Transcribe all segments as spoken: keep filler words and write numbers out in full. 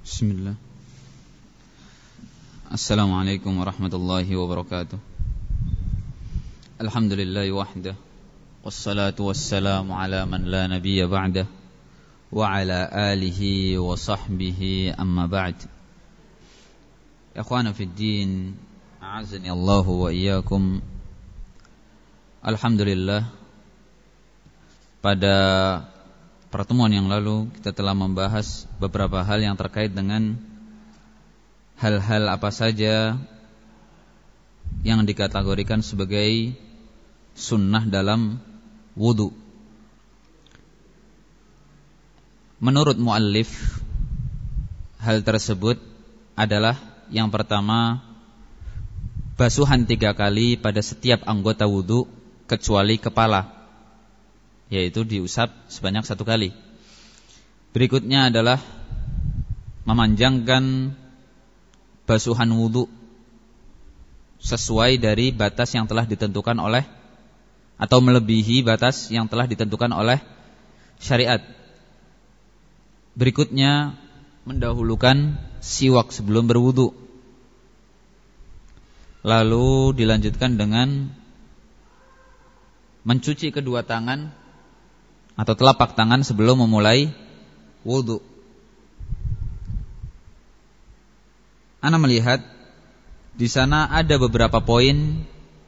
Bismillah. Assalamualaikum warahmatullahi wabarakatuh. Alhamdulillahi wahdah, wassalatu wassalamu ala man la nabiyya ba'dah, wa ala alihi wa sahbihi amma ba'd. Ikhwana fid din, a'azani Allahu wa iyyakum. Alhamdulillah, pada pertemuan yang lalu kita telah membahas beberapa hal yang terkait dengan hal-hal apa saja yang dikategorikan sebagai sunnah dalam wudu. Menurut muallif, hal tersebut adalah yang pertama, basuhan tiga kali pada setiap anggota wudu kecuali kepala, yaitu diusap sebanyak satu kali. Berikutnya adalah memanjangkan basuhan wudu sesuai dari batas yang telah ditentukan oleh, atau melebihi batas yang telah ditentukan oleh syariat. Berikutnya mendahulukan siwak sebelum berwudu. Lalu dilanjutkan dengan mencuci kedua tangan atau telapak tangan sebelum memulai wudu. Ana melihat di sana ada beberapa poin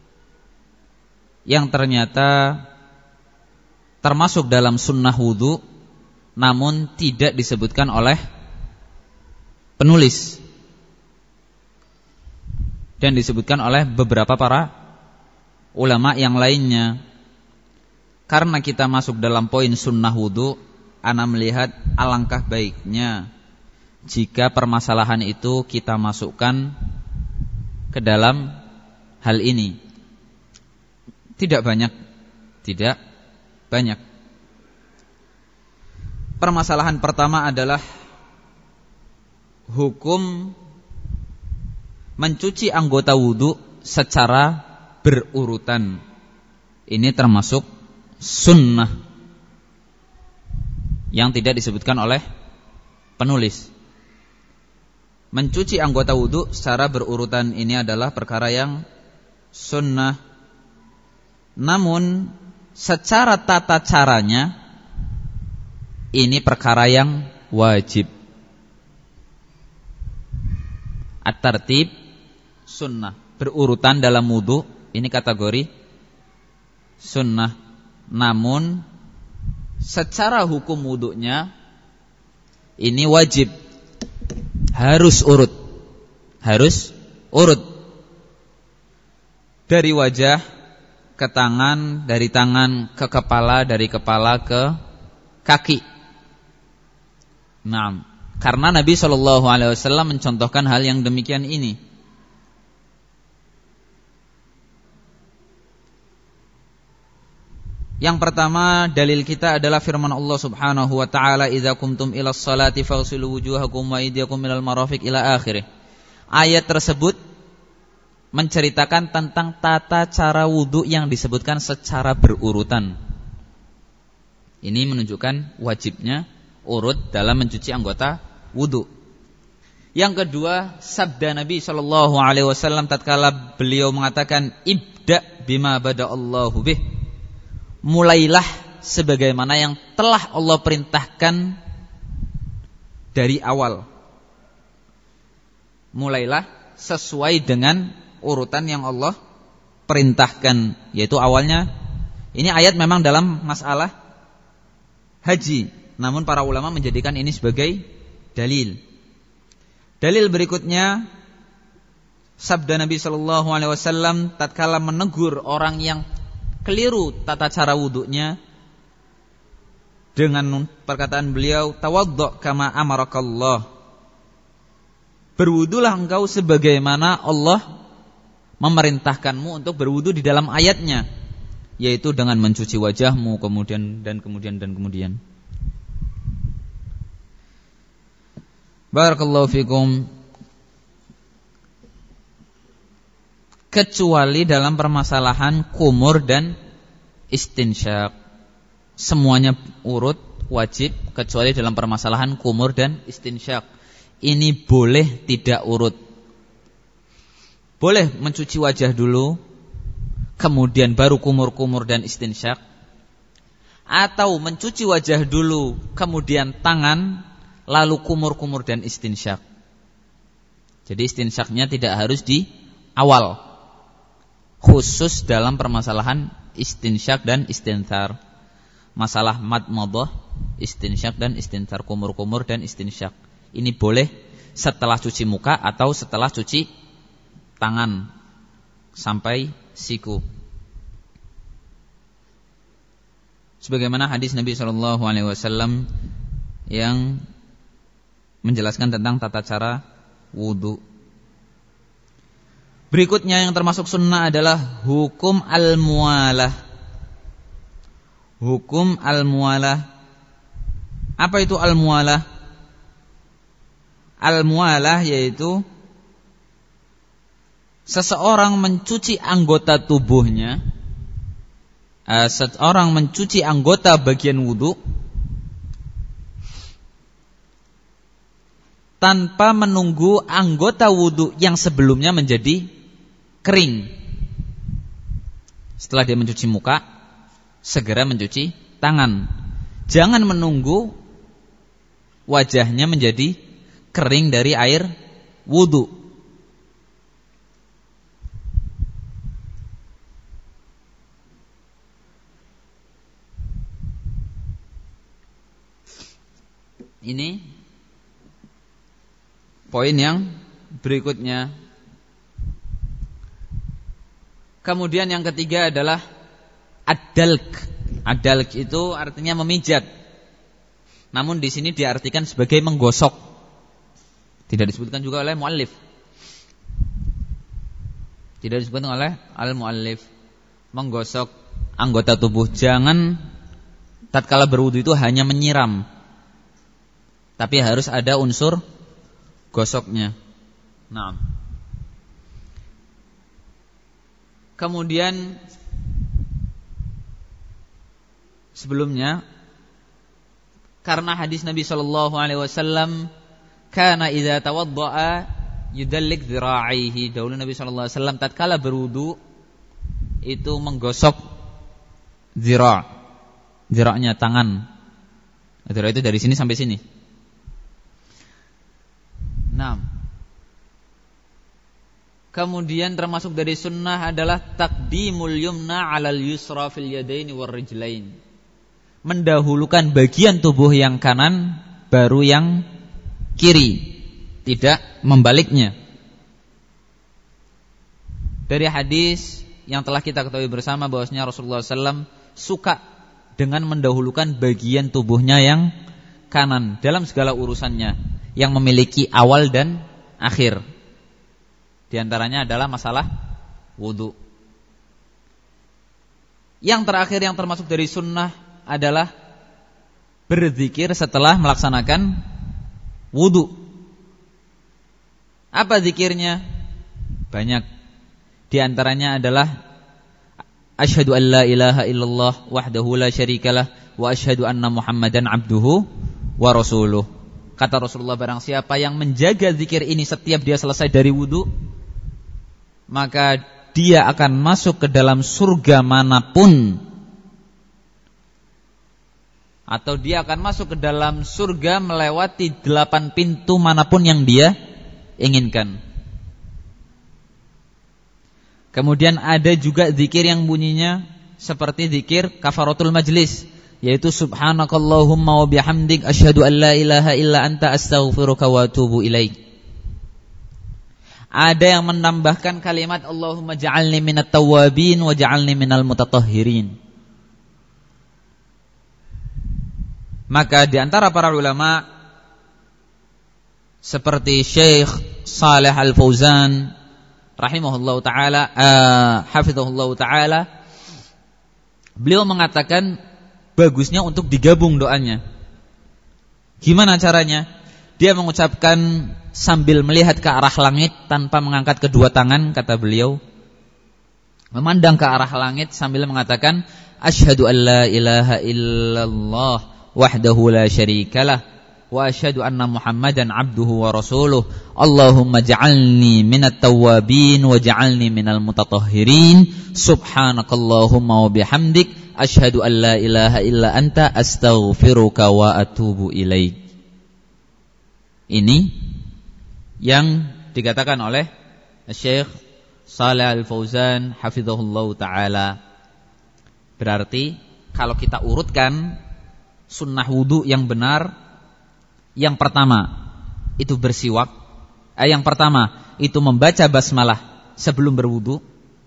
yang ternyata termasuk dalam sunnah wudu, namun tidak disebutkan oleh penulis dan disebutkan oleh beberapa para ulama yang lainnya. Karena kita masuk dalam poin sunnah wudu, ana melihat alangkah baiknya jika permasalahan itu kita masukkan ke dalam hal ini. Tidak banyak, tidak banyak. Permasalahan pertama adalah hukum mencuci anggota wudu secara berurutan. Ini termasuk sunnah yang tidak disebutkan oleh penulis. Mencuci anggota wudu secara berurutan ini adalah perkara yang sunnah. Namun secara tata caranya ini perkara yang wajib. At-tartib sunnah, berurutan dalam wudu ini kategori sunnah. Namun secara hukum wudunya ini wajib, harus urut, harus urut dari wajah ke tangan, dari tangan ke kepala, dari kepala ke kaki. Nah, karena Nabi shallallahu alaihi wasallam mencontohkan hal yang demikian ini. Yang pertama, dalil kita adalah firman Allah Subhanahu wa taala, "Idza qumtum ilas salati faghsilu wujuhakum wa aydiyakum ilal marafiq" ila akhirih. Ayat tersebut menceritakan tentang tata cara wudu yang disebutkan secara berurutan. Ini menunjukkan wajibnya urut dalam mencuci anggota wudu. Yang kedua, sabda Nabi sallallahu alaihi wasallam tatkala beliau mengatakan, "Ibda bima bada Allahu bih." Mulailah sebagaimana yang telah Allah perintahkan dari awal. Mulailah sesuai dengan urutan yang Allah perintahkan, yaitu awalnya. Ini ayat memang dalam masalah haji, namun para ulama menjadikan ini sebagai dalil. Dalil berikutnya, sabda Nabi sallallahu alaihi wasallam tatkala menegur orang yang keliru tata cara wudunya dengan perkataan beliau, "Tawaddo' kama amarakallah." Berwudulah engkau sebagaimana Allah memerintahkanmu untuk berwudu di dalam ayatnya, yaitu dengan mencuci wajahmu kemudian dan kemudian dan kemudian. Barakallahu fikum. Kecuali dalam permasalahan kumur dan istinsyak, semuanya urut wajib kecuali dalam permasalahan kumur dan istinsyak. ini boleh tidak urut. Boleh mencuci wajah dulu, kemudian baru kumur-kumur dan istinsyak, atau mencuci wajah dulu, kemudian tangan, lalu kumur-kumur dan istinsyak. Jadi istinsyaknya tidak harus di awal, khusus dalam permasalahan istinsyak dan istinthar. Masalah madmadah, istinsyak dan istinthar, kumur-kumur dan istinsyak. Ini boleh setelah cuci muka atau setelah cuci tangan sampai siku. Sebagaimana hadis Nabi shallallahu alaihi wasallam yang menjelaskan tentang tata cara wudu. Berikutnya yang termasuk sunnah adalah hukum al-muwalah. Hukum al-muwalah. Apa itu al-muwalah? Al-muwalah yaitu seseorang mencuci anggota tubuhnya, uh, seseorang mencuci anggota bagian wudu tanpa menunggu anggota wudu yang sebelumnya menjadi kering. Setelah dia mencuci muka, segera mencuci tangan. Jangan menunggu wajahnya menjadi kering dari air wudu. Ini poin yang berikutnya. Kemudian yang ketiga adalah ad-dalk. Ad-dalk itu artinya memijat. Namun di sini diartikan sebagai menggosok. Tidak disebutkan juga oleh muallif. Tidak disebutkan oleh al-muallif. Menggosok anggota tubuh. Jangan tatkala berwudu itu hanya menyiram, tapi harus ada unsur gosoknya. Nah. Kemudian sebelumnya, karena hadis Nabi sallallahu alaihi wasallam, kana idza tawaddaa yudallik dhira'ihi. Dahulu Nabi sallallahu alaihi wasallam tatkala berwudu itu menggosok dhira'. Dhira'nya tangan. Dhira' itu dari sini sampai sini. Nah. Kemudian termasuk dari sunnah adalah taqdimul yumna 'alal yusra fil yadaini war rijlain. Mendahulukan bagian tubuh yang kanan baru yang kiri, tidak membaliknya. Dari hadis yang telah kita ketahui bersama bahwasanya Rasulullah sallallahu alaihi wasallam suka dengan mendahulukan bagian tubuhnya yang kanan dalam segala urusannya yang memiliki awal dan akhir. Di antaranya adalah masalah wudu. Yang terakhir yang termasuk dari sunnah adalah berzikir setelah melaksanakan wudu. Apa zikirnya? Banyak. Di antaranya adalah asyhadu an la ilaha illallah wahdahu la syarikalah wa asyhadu anna Muhammadan abduhu wa rasuluh. Kata Rasulullah, barang siapa yang menjaga zikir ini setiap dia selesai dari wudu, maka dia akan masuk ke dalam surga manapun, atau dia akan masuk ke dalam surga melewati delapan pintu manapun yang dia inginkan. Kemudian ada juga zikir yang bunyinya seperti zikir kafaratul majlis, yaitu subhanakallahumma wa bihamdik asyhadu an la ilaha illa anta astaghfiruka wa atubu ilaik. Ada yang menambahkan kalimat Allahumma ja'alni minat tawwabin wa ja'alni minal mutatahhirin. Maka di antara para ulama seperti Syekh Shalih Al-Fauzan rahimahullahu taala, uh, hafizahullahu taala, beliau mengatakan bagusnya untuk digabung doanya. Gimana caranya? Dia mengucapkan sambil melihat ke arah langit tanpa mengangkat kedua tangan, kata beliau, memandang ke arah langit sambil mengatakan asyhadu an la ilaha illallah wahdahu la syarikalah wa asyhadu anna Muhammadan abduhu wa rasuluh. Allahumma ja'alni minat tawwabin wa ja'alni minal mutatahhirin. Subhanakallahumma wa bihamdik asyhadu an la ilaha illa anta astaghfiruka wa atubu ilaik. Ini yang dikatakan oleh Syekh Shalih Al-Fauzan hafizahullahu taala. Berarti kalau kita urutkan sunnah wudu yang benar, yang pertama itu bersiwak. Eh, yang pertama itu membaca basmalah sebelum berwudu.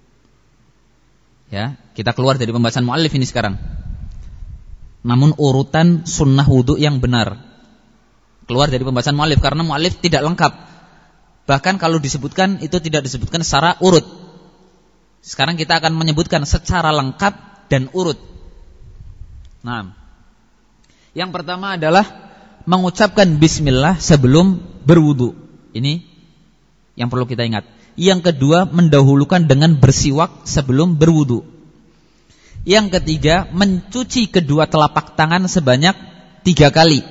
Ya, kita keluar dari pembahasan muallif ini sekarang. Namun urutan sunnah wudu yang benar. Keluar dari pembahasan muallif karena muallif tidak lengkap. Bahkan kalau disebutkan itu tidak disebutkan secara urut. Sekarang kita akan menyebutkan secara lengkap dan urut. Nah, yang pertama adalah mengucapkan bismillah sebelum berwudu. Ini yang perlu kita ingat. Yang kedua, mendahulukan dengan bersiwak sebelum berwudu. Yang ketiga, mencuci kedua telapak tangan sebanyak tiga kali.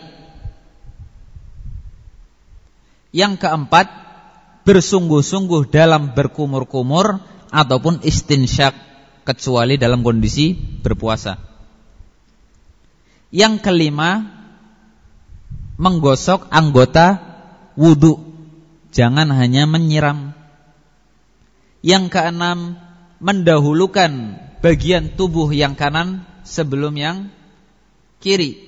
Yang keempat, bersungguh-sungguh dalam berkumur-kumur ataupun istinsyak kecuali dalam kondisi berpuasa. Yang kelima, menggosok anggota wudu, jangan hanya menyiram. Yang keenam, mendahulukan bagian tubuh yang kanan sebelum yang kiri.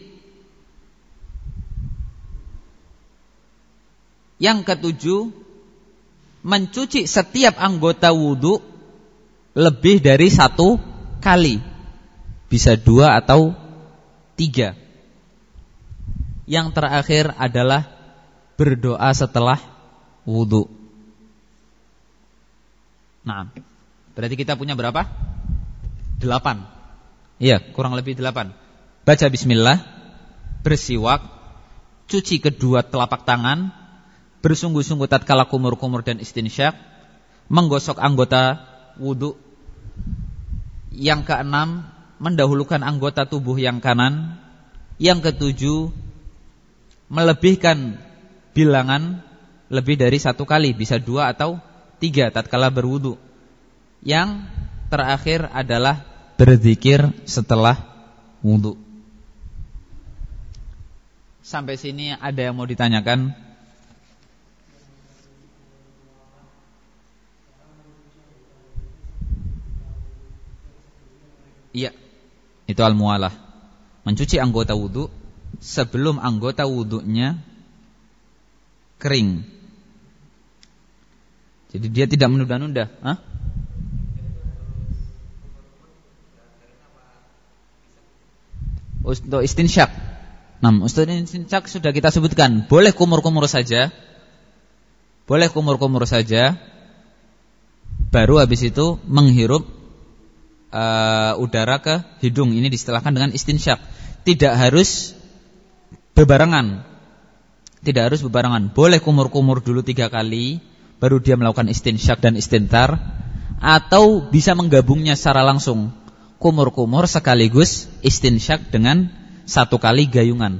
Yang ketujuh, mencuci setiap anggota wudu lebih dari satu kali, bisa dua atau tiga. Yang terakhir adalah berdoa setelah wudu. Nah, berarti kita punya berapa? Delapan. Iya, kurang lebih delapan. Baca bismillah, bersiwak, cuci kedua telapak tangan, bersungguh-sungguh tatkala kumur-kumur dan istinsyak, menggosok anggota wudu. Yang keenam, mendahulukan anggota tubuh yang kanan. Yang ketujuh, melebihkan bilangan lebih dari satu kali, bisa dua atau tiga tatkala berwudu. Yang terakhir adalah berzikir setelah wudu. Sampai sini ada yang mau ditanyakan? Iya, itu al-muwalah, mencuci anggota wudu sebelum anggota wudunya kering. Jadi dia tidak menunda-nunda. Hah? Untuk istinsyak. Nah, untuk istinsyak sudah kita sebutkan. Boleh kumur-kumur saja. Boleh kumur-kumur saja. Baru habis itu menghirup uh, udara ke hidung. Ini distilahkan dengan istinsyak. Tidak harus bebarengan. Tidak harus bebarengan. Boleh kumur-kumur dulu tiga kali, baru dia melakukan istinsyak dan istintar. Atau bisa menggabungnya secara langsung, kumur-kumur sekaligus istinsyak dengan satu kali gayungan.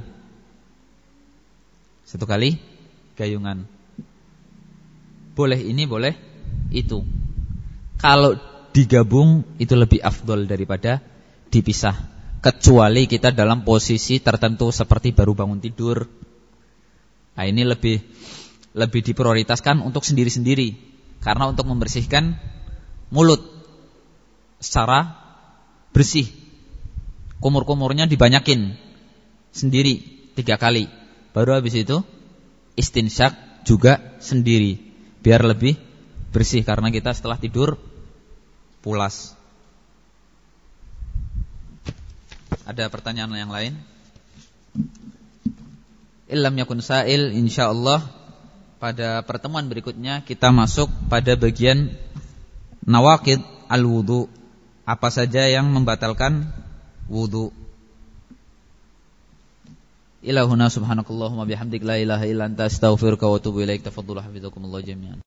Satu kali gayungan. Boleh ini, boleh itu. Kalau digabung itu lebih afdol daripada dipisah. Kecuali kita dalam posisi tertentu seperti baru bangun tidur. Nah, ini lebih lebih diprioritaskan untuk sendiri-sendiri. Karena untuk membersihkan mulut secara bersih, kumur-kumurnya dibanyakin sendiri tiga kali. Baru habis itu istinsyak juga sendiri, biar lebih bersih. Karena kita setelah tidur pulas. Ada pertanyaan yang lain? Illam yakun sa'il, insyaallah pada pertemuan berikutnya kita masuk pada bagian nawaqid al-wudu. Apa saja yang membatalkan wudu. Ilahuna subhanakallahumma bihamdik la ilaha illa anta astaghfiruka wa atubu ilaik. Tafadhalu hafizakumullah jami'an.